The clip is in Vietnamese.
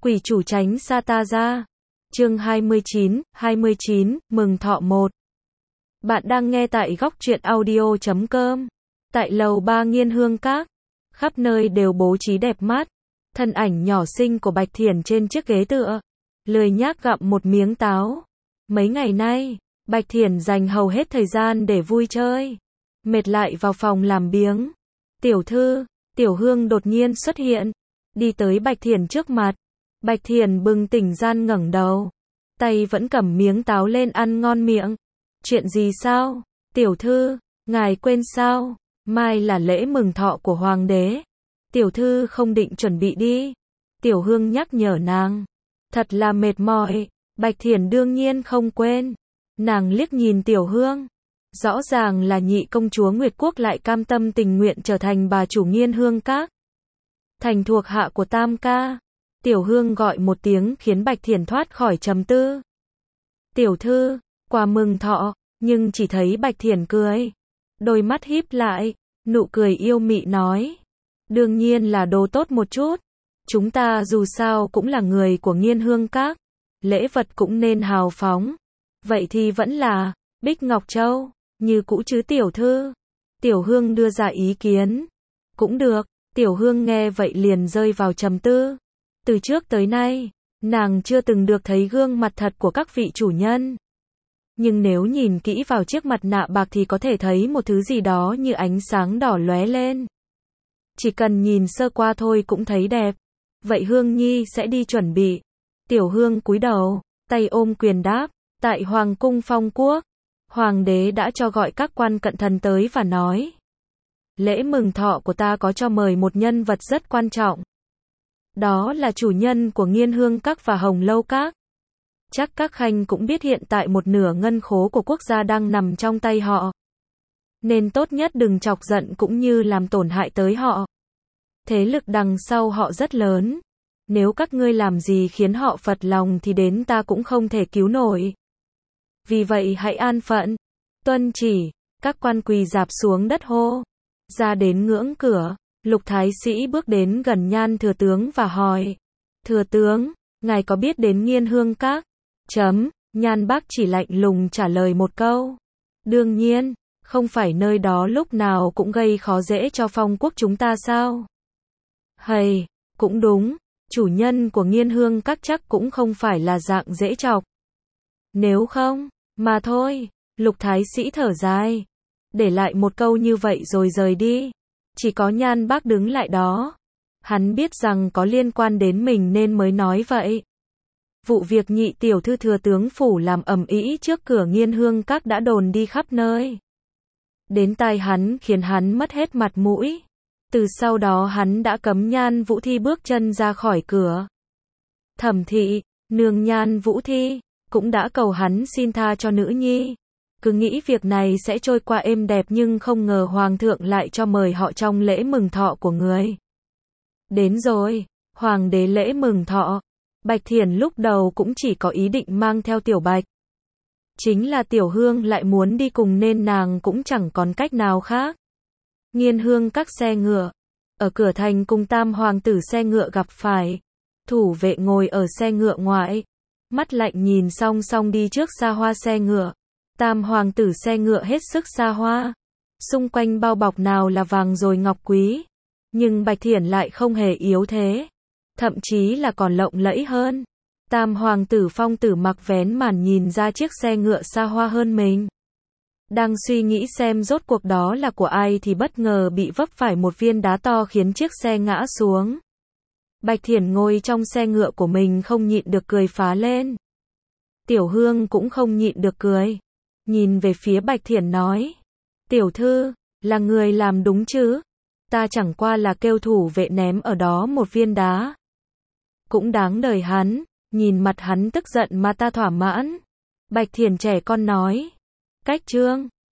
Quỷ chủ tránh xa ta ra. Chương 29, mừng thọ 1. Bạn đang nghe tại góc truyện audio.com. Tại lầu 3 Nghiên Hương Các, khắp nơi đều bố trí đẹp mắt. Thân ảnh nhỏ xinh của Bạch Thiển trên chiếc ghế tựa, lười nhác gặm một miếng táo. Mấy ngày nay, Bạch Thiển dành hầu hết thời gian để vui chơi, mệt lại vào phòng làm biếng. Tiểu thư, Tiểu Hương đột nhiên xuất hiện, đi tới Bạch Thiển trước mặt. Bạch Thiển bừng tỉnh gian ngẩng đầu, tay vẫn cầm miếng táo lên ăn ngon miệng. Chuyện gì sao? Tiểu thư, ngài quên sao? Mai là lễ mừng thọ của hoàng đế. Tiểu thư không định chuẩn bị đi. Tiểu Hương nhắc nhở nàng. Thật là mệt mỏi. Bạch Thiển đương nhiên không quên. Nàng liếc nhìn Tiểu Hương. Rõ ràng là nhị công chúa Nguyệt Quốc lại cam tâm tình nguyện trở thành bà chủ Nghiên Hương Các, thành thuộc hạ của Tam ca. Tiểu Hương gọi một tiếng khiến Bạch Thiển thoát khỏi trầm tư. Tiểu thư, quà mừng thọ, nhưng chỉ thấy Bạch Thiển cười. Đôi mắt híp lại, nụ cười yêu mị nói. Đương nhiên là đồ tốt một chút. Chúng ta dù sao cũng là người của Nghiên Hương Các. Lễ vật cũng nên hào phóng. Vậy thì vẫn là Bích Ngọc Châu, như cũ chứ tiểu thư. Tiểu Hương đưa ra ý kiến. Cũng được. Tiểu Hương nghe vậy liền rơi vào trầm tư. Từ trước tới nay, nàng chưa từng được thấy gương mặt thật của các vị chủ nhân. Nhưng nếu nhìn kỹ vào chiếc mặt nạ bạc thì có thể thấy một thứ gì đó như ánh sáng đỏ lóe lên. Chỉ cần nhìn sơ qua thôi cũng thấy đẹp. Vậy Hương Nhi sẽ đi chuẩn bị. Tiểu Hương cúi đầu, tay ôm quyền đáp. Tại Hoàng cung Phong Quốc, Hoàng đế đã cho gọi các quan cận thần tới và nói. Lễ mừng thọ của ta có cho mời một nhân vật rất quan trọng. Đó là chủ nhân của Nghiên Hương Các và Hồng Lâu Các. Chắc các khanh cũng biết hiện tại một nửa ngân khố của quốc gia đang nằm trong tay họ. Nên tốt nhất đừng chọc giận cũng như làm tổn hại tới họ. Thế lực đằng sau họ rất lớn. Nếu các ngươi làm gì khiến họ phật lòng thì đến ta cũng không thể cứu nổi. Vì vậy hãy an phận. Tuân chỉ, các quan quỳ rạp xuống đất hô. Ra đến ngưỡng cửa, Lục Thái Sĩ bước đến gần Nhan Thừa Tướng và hỏi. Thừa Tướng, ngài có biết đến Nghiên Hương Các? Nhan Bác chỉ lạnh lùng trả lời một câu. Đương nhiên, không phải nơi đó lúc nào cũng gây khó dễ cho Phong Quốc chúng ta sao? Hầy, cũng đúng, chủ nhân của Nghiên Hương Các chắc cũng không phải là dạng dễ chọc. Nếu không, mà thôi, Lục Thái Sĩ thở dài. Để lại một câu như vậy rồi rời đi. Chỉ có Nhan Bác đứng lại đó. Hắn biết rằng có liên quan đến mình nên mới nói vậy. Vụ việc nhị tiểu thư thừa tướng phủ làm ầm ĩ trước cửa Nghiên Hương Các đã đồn đi khắp nơi. Đến tai hắn khiến hắn mất hết mặt mũi. Từ sau đó hắn đã cấm Nhan Vũ Thi bước chân ra khỏi cửa. Thẩm thị, nương Nhan Vũ Thi, cũng đã cầu hắn xin tha cho nữ nhi. Cứ nghĩ việc này sẽ trôi qua êm đẹp nhưng không ngờ hoàng thượng lại cho mời họ trong lễ mừng thọ của người. Đến rồi, hoàng đế lễ mừng thọ. Bạch Thiển lúc đầu cũng chỉ có ý định mang theo Tiểu Bạch. Chính là Tiểu Hương lại muốn đi cùng nên nàng cũng chẳng còn cách nào khác. Nghiên Hương Các xe ngựa. Ở cửa thành cùng tam hoàng tử xe ngựa gặp phải. Thủ vệ ngồi ở xe ngựa ngoại. Mắt lạnh nhìn song song đi trước xa hoa xe ngựa. Tam hoàng tử xe ngựa hết sức xa hoa. Xung quanh bao bọc nào là vàng rồi ngọc quý. Nhưng Bạch Thiển lại không hề yếu thế. Thậm chí là còn lộng lẫy hơn. Tam hoàng tử Phong Tử mặc vén màn nhìn ra chiếc xe ngựa xa hoa hơn mình. Đang suy nghĩ xem rốt cuộc đó là của ai thì bất ngờ bị vấp phải một viên đá to khiến chiếc xe ngã xuống. Bạch Thiển ngồi trong xe ngựa của mình không nhịn được cười phá lên. Tiểu Hương cũng không nhịn được cười. Nhìn về phía Bạch Thiển nói. Tiểu thư, là người làm đúng chứ? Ta chẳng qua là kêu thủ vệ ném ở đó một viên đá. Cũng đáng đời hắn, nhìn mặt hắn tức giận mà ta thỏa mãn. Bạch Thiển trẻ con nói. Cách trương,